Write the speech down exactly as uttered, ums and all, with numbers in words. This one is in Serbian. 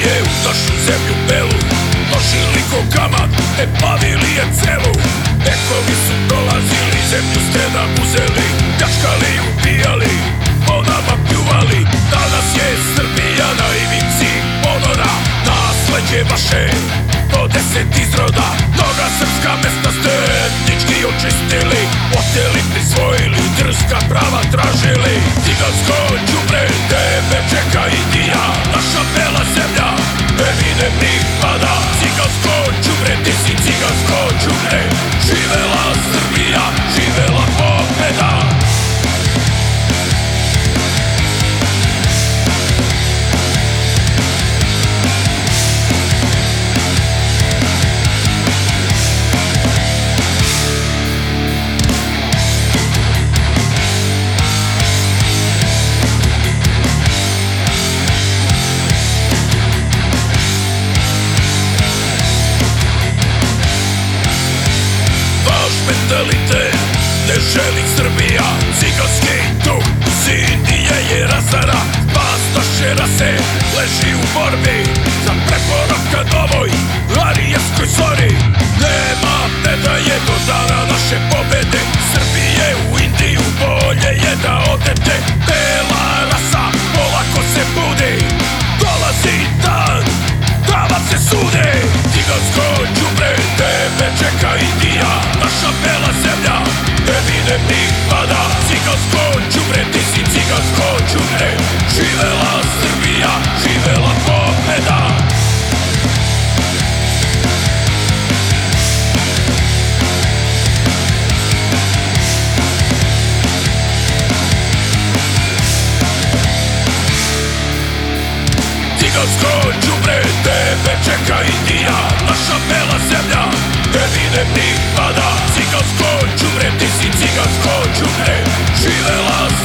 je u našu zemlju belu, nošili ko kamat, ne plavili je celu. Vekovi su dolazili, zemlju ste nam uzeli, pljačkali, ubijali, po nama pljuvali. Danas je Srbija na ivici ponora, nasleđe vaše do deset izroda. Mnoga srpska mesta ste etnički očistili, oteli, prisvojili, drska prava tražili. Cigansko đubre, tebe čeka Indija, naša bela zemlja eminemnih pada. Cigansko đubre, ti si cigansko đubre, živela Srbija, živela pobeda. Mentalitet ne želi Srbija, ciganski duh iz Indije je razara. Spas naše rase leži u borbi za preporod ka novoj arijevskoj zori. Nema predaje do dana naše pobede, Srbije u Indiju bolje je da odete. Bela rasa polako se budi, dolazi dan da vam se sude. Cigansko đubre, tebe čeka Indija, naša bela zemlja eminemnih pada. Cigansko đubre, ti si cigansko đubre, živela Srbija, živela pobeda. Cigansko đubre, tebe čeka Indija, naša bela zemlja eminemnih pada. Cigansko đubre, ti si cigansko đubre, živela